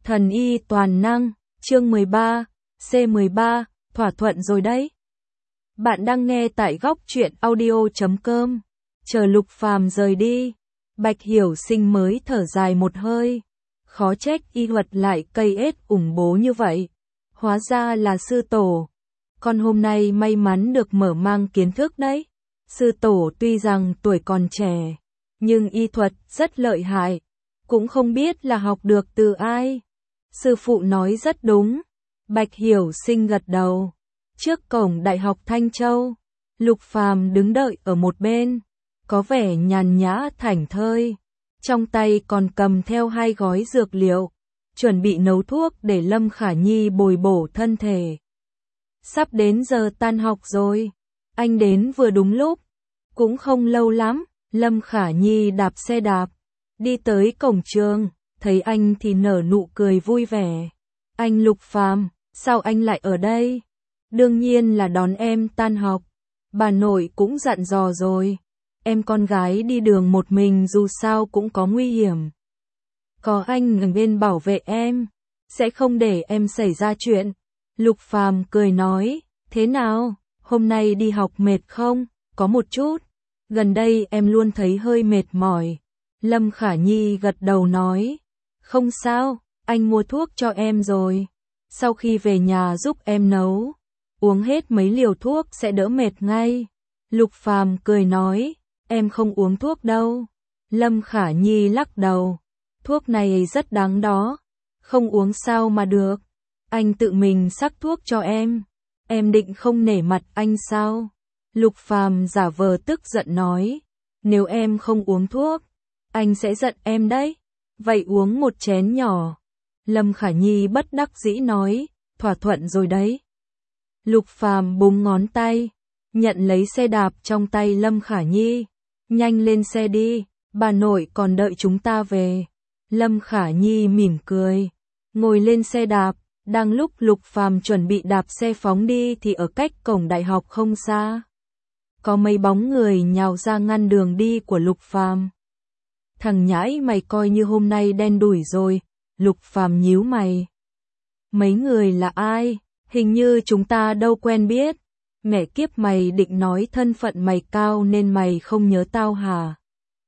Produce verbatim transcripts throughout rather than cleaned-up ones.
Thần y toàn năng, chương mười ba, C mười ba, thỏa thuận rồi đấy. Bạn đang nghe tại góc truyện audio chấm com. Chờ Lục Phàm rời đi, Bạch Hiểu Sinh mới thở dài một hơi. Khó trách y thuật lại cây ết ủng bố như vậy. Hóa ra là sư tổ. Con hôm nay may mắn được mở mang kiến thức đấy. Sư tổ tuy rằng tuổi còn trẻ, nhưng y thuật rất lợi hại. Cũng không biết là học được từ ai. Sư phụ nói rất đúng. Bạch Hiểu Sinh gật đầu. Trước cổng Đại học Thanh Châu, Lục Phàm đứng đợi ở một bên, có vẻ nhàn nhã thảnh thơi. Trong tay còn cầm theo hai gói dược liệu, chuẩn bị nấu thuốc để Lâm Khả Nhi bồi bổ thân thể. Sắp đến giờ tan học rồi, anh đến vừa đúng lúc. Cũng không lâu lắm, Lâm Khả Nhi đạp xe đạp, đi tới cổng trường, thấy anh thì nở nụ cười vui vẻ. Anh Lục Phàm, sao anh lại ở đây? Đương nhiên là đón em tan học. Bà nội cũng dặn dò rồi. Em con gái đi đường một mình dù sao cũng có nguy hiểm. Có anh ở bên bảo vệ em, sẽ không để em xảy ra chuyện. Lục Phàm cười nói, thế nào, hôm nay đi học mệt không? Có một chút. Gần đây em luôn thấy hơi mệt mỏi. Lâm Khả Nhi gật đầu nói, không sao, anh mua thuốc cho em rồi. Sau khi về nhà giúp em nấu, uống hết mấy liều thuốc sẽ đỡ mệt ngay. Lục Phàm cười nói, em không uống thuốc đâu. Lâm Khả Nhi lắc đầu, thuốc này rất đáng đó, không uống sao mà được. Anh tự mình sắc thuốc cho em, em định không nể mặt anh sao? Lục Phàm giả vờ tức giận nói, nếu em không uống thuốc, anh sẽ giận em đấy. Vậy uống một chén nhỏ. Lâm Khả Nhi bất đắc dĩ nói, thỏa thuận rồi đấy. Lục Phàm búng ngón tay, nhận lấy xe đạp trong tay Lâm Khả Nhi. Nhanh lên xe đi, bà nội còn đợi chúng ta về. Lâm Khả Nhi mỉm cười, ngồi lên xe đạp. Đang lúc Lục Phàm chuẩn bị đạp xe phóng đi thì ở cách cổng đại học không xa, có mấy bóng người nhào ra ngăn đường đi của Lục Phàm. Thằng nhãi mày coi như hôm nay đen đủi rồi. Lục Phàm nhíu mày. Mấy người là ai? Hình như chúng ta đâu quen biết. Mẹ kiếp, mày định nói thân phận mày cao nên mày không nhớ tao hả?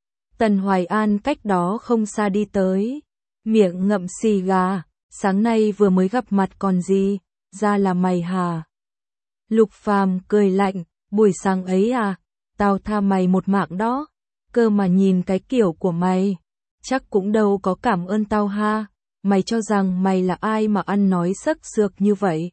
Tần Hoài An cách đó không xa đi tới, miệng ngậm xì gà. Sáng nay vừa mới gặp mặt còn gì, ra là mày hả? Lục Phàm cười lạnh, buổi sáng ấy à, tao tha mày một mạng đó. Cơ mà nhìn cái kiểu của mày, chắc cũng đâu có cảm ơn tao ha. Mày cho rằng mày là ai mà ăn nói sắc sược như vậy?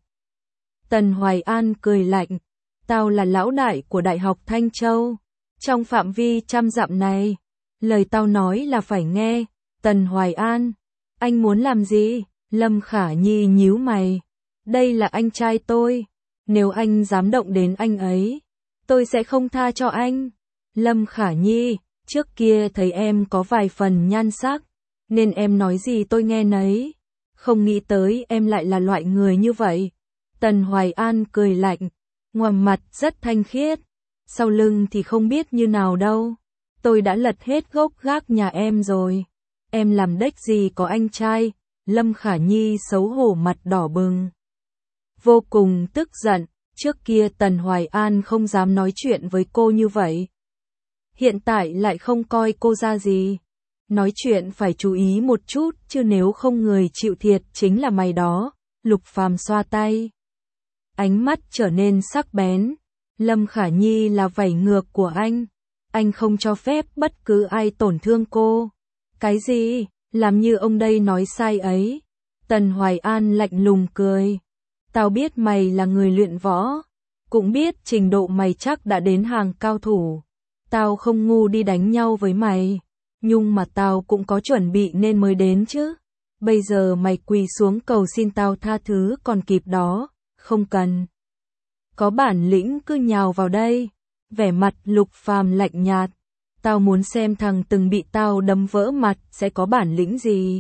Tần Hoài An cười lạnh, tao là lão đại của Đại học Thanh Châu, trong phạm vi trăm dặm này, lời tao nói là phải nghe. Tần Hoài An, anh muốn làm gì? Lâm Khả Nhi nhíu mày, đây là anh trai tôi, nếu anh dám động đến anh ấy, tôi sẽ không tha cho anh. Lâm Khả Nhi, trước kia thấy em có vài phần nhan sắc, nên em nói gì tôi nghe nấy, không nghĩ tới em lại là loại người như vậy. Tần Hoài An cười lạnh, ngoài mặt rất thanh khiết, sau lưng thì không biết như nào đâu. Tôi đã lật hết gốc gác nhà em rồi, em làm đếch gì có anh trai. Lâm Khả Nhi xấu hổ mặt đỏ bừng, vô cùng tức giận. Trước kia Tần Hoài An không dám nói chuyện với cô như vậy, hiện tại lại không coi cô ra gì. Nói chuyện phải chú ý một chút chứ nếu không người chịu thiệt chính là mày đó. Lục Phàm xoa tay, ánh mắt trở nên sắc bén. Lâm Khả Nhi là vảy ngược của anh, anh không cho phép bất cứ ai tổn thương cô. Cái gì? Làm như ông đây nói sai ấy. Tần Hoài An lạnh lùng cười, tao biết mày là người luyện võ, cũng biết trình độ mày chắc đã đến hàng cao thủ. Tao không ngu đi đánh nhau với mày, nhưng mà tao cũng có chuẩn bị nên mới đến chứ. Bây giờ mày quỳ xuống cầu xin tao tha thứ còn kịp đó, không cần. Có bản lĩnh cứ nhào vào đây. Vẻ mặt Lục Phàm lạnh nhạt, tao muốn xem thằng từng bị tao đấm vỡ mặt sẽ có bản lĩnh gì.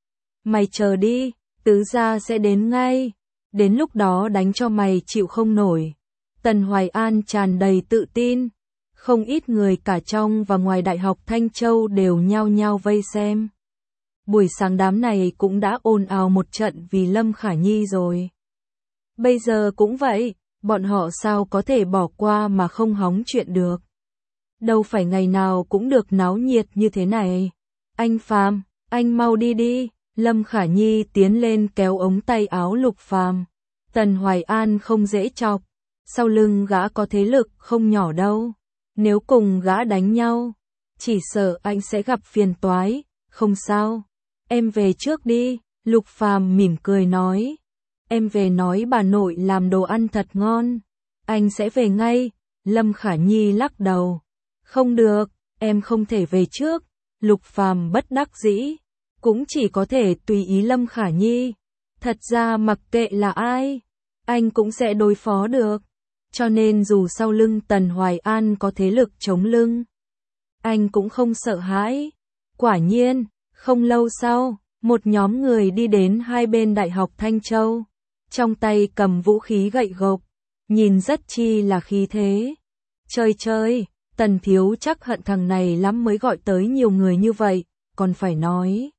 Mày chờ đi, tứ gia sẽ đến ngay, đến lúc đó đánh cho mày chịu không nổi. Tần Hoài An tràn đầy tự tin, không ít người cả trong và ngoài Đại học Thanh Châu đều nhao nhao vây xem. Buổi sáng đám này cũng đã ồn ào một trận vì Lâm Khả Nhi rồi. Bây giờ cũng vậy, bọn họ sao có thể bỏ qua mà không hóng chuyện được. Đâu phải ngày nào cũng được náo nhiệt như thế này. Anh Phàm, anh mau đi đi. Lâm Khả Nhi tiến lên kéo ống tay áo Lục Phàm. Tần Hoài An không dễ chọc. Sau lưng gã có thế lực không nhỏ đâu. Nếu cùng gã đánh nhau, chỉ sợ anh sẽ gặp phiền toái. Không sao, em về trước đi. Lục Phàm mỉm cười nói. Em về nói bà nội làm đồ ăn thật ngon. Anh sẽ về ngay. Lâm Khả Nhi lắc đầu. Không được, em không thể về trước. Lục Phàm bất đắc dĩ. Cũng chỉ có thể tùy ý Lâm Khả Nhi. Thật ra mặc kệ là ai, anh cũng sẽ đối phó được. Cho nên dù sau lưng Tần Hoài An có thế lực chống lưng, anh cũng không sợ hãi. Quả nhiên, không lâu sau, một nhóm người đi đến hai bên Đại học Thanh Châu. Trong tay cầm vũ khí gậy gộc, nhìn rất chi là khí thế. Chơi chơi, Tần thiếu chắc hận thằng này lắm mới gọi tới nhiều người như vậy, còn phải nói.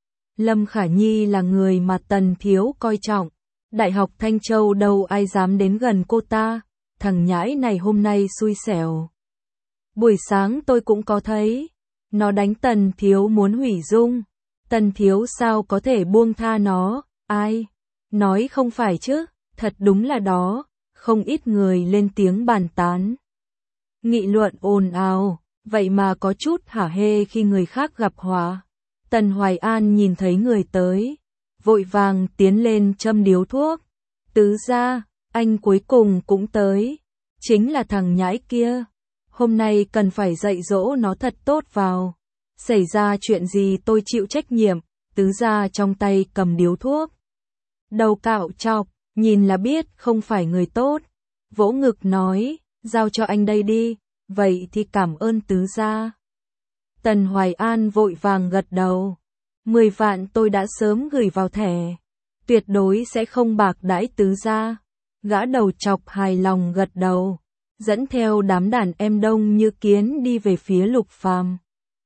Lâm Khả Nhi là người mà Tần thiếu coi trọng. Đại học Thanh Châu đâu ai dám đến gần cô ta, thằng nhãi này hôm nay xui xẻo. Buổi sáng tôi cũng có thấy, nó đánh Tần thiếu muốn hủy dung. Tần thiếu sao có thể buông tha nó, ai? Nói không phải chứ, thật đúng là đó, không ít người lên tiếng bàn tán. Nghị luận ồn ào, vậy mà có chút hả hê khi người khác gặp họa. Tần Hoài An nhìn thấy người tới, vội vàng tiến lên châm điếu thuốc. Tứ gia, anh cuối cùng cũng tới, chính là thằng nhãi kia. Hôm nay cần phải dạy dỗ nó thật tốt vào. Xảy ra chuyện gì tôi chịu trách nhiệm. Tứ gia trong tay cầm điếu thuốc, đầu cạo chọc, nhìn là biết không phải người tốt. Vỗ ngực nói, giao cho anh đây đi, vậy thì cảm ơn tứ gia. Tần Hoài An vội vàng gật đầu. Mười vạn tôi đã sớm gửi vào thẻ, tuyệt đối sẽ không bạc đãi tứ gia. Gã đầu chọc hài lòng gật đầu, dẫn theo đám đàn em đông như kiến đi về phía Lục Phàm.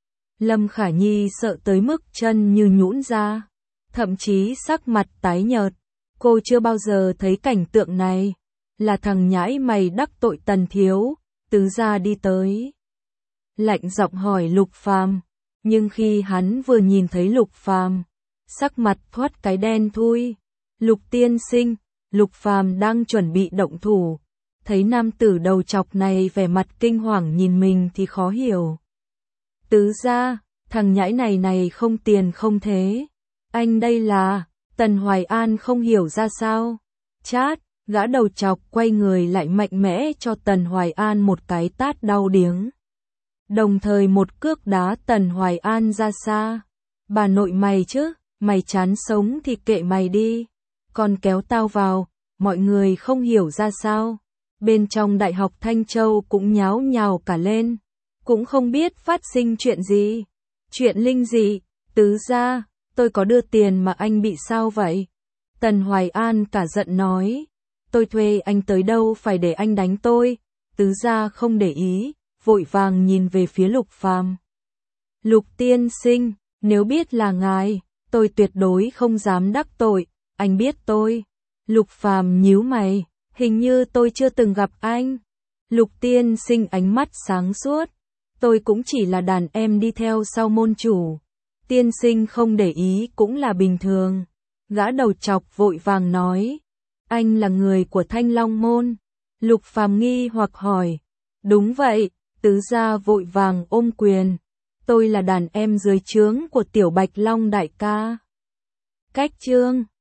Lâm Khả Nhi sợ tới mức chân như nhũn ra, thậm chí sắc mặt tái nhợt. Cô chưa bao giờ thấy cảnh tượng này, là thằng nhãi mày đắc tội Tần thiếu. Tứ gia đi tới, lạnh giọng hỏi Lục Phàm, nhưng khi hắn vừa nhìn thấy Lục Phàm, sắc mặt thoát cái đen thui. Lục tiên sinh, Lục Phàm đang chuẩn bị động thủ, thấy nam tử đầu chọc này vẻ mặt kinh hoàng nhìn mình thì khó hiểu. Tứ gia, thằng nhãi này này không tiền không thế. Anh đây là, Tần Hoài An không hiểu ra sao. Chát, gã đầu chọc quay người lại mạnh mẽ cho Tần Hoài An một cái tát đau điếng. Đồng thời một cước đá Tần Hoài An ra xa. Bà nội mày chứ, mày chán sống thì kệ mày đi. Còn kéo tao vào, mọi người không hiểu ra sao. Bên trong Đại học Thanh Châu cũng nháo nhào cả lên. Cũng không biết phát sinh chuyện gì. Chuyện linh dị, tứ gia, tôi có đưa tiền mà anh bị sao vậy? Tần Hoài An cả giận nói. Tôi thuê anh tới đâu phải để anh đánh tôi. Tứ gia không để ý, vội vàng nhìn về phía Lục Phàm. Lục tiên sinh, nếu biết là ngài, tôi tuyệt đối không dám đắc tội, anh biết tôi. Lục Phàm nhíu mày, hình như tôi chưa từng gặp anh. Lục tiên sinh ánh mắt sáng suốt, tôi cũng chỉ là đàn em đi theo sau môn chủ. Tiên sinh không để ý cũng là bình thường. Gã đầu chọc vội vàng nói, anh là người của Thanh Long môn. Lục Phàm nghi hoặc hỏi, đúng vậy. Tứ gia vội vàng ôm quyền, tôi là đàn em dưới trướng của Tiểu Bạch Long đại ca. Cách chương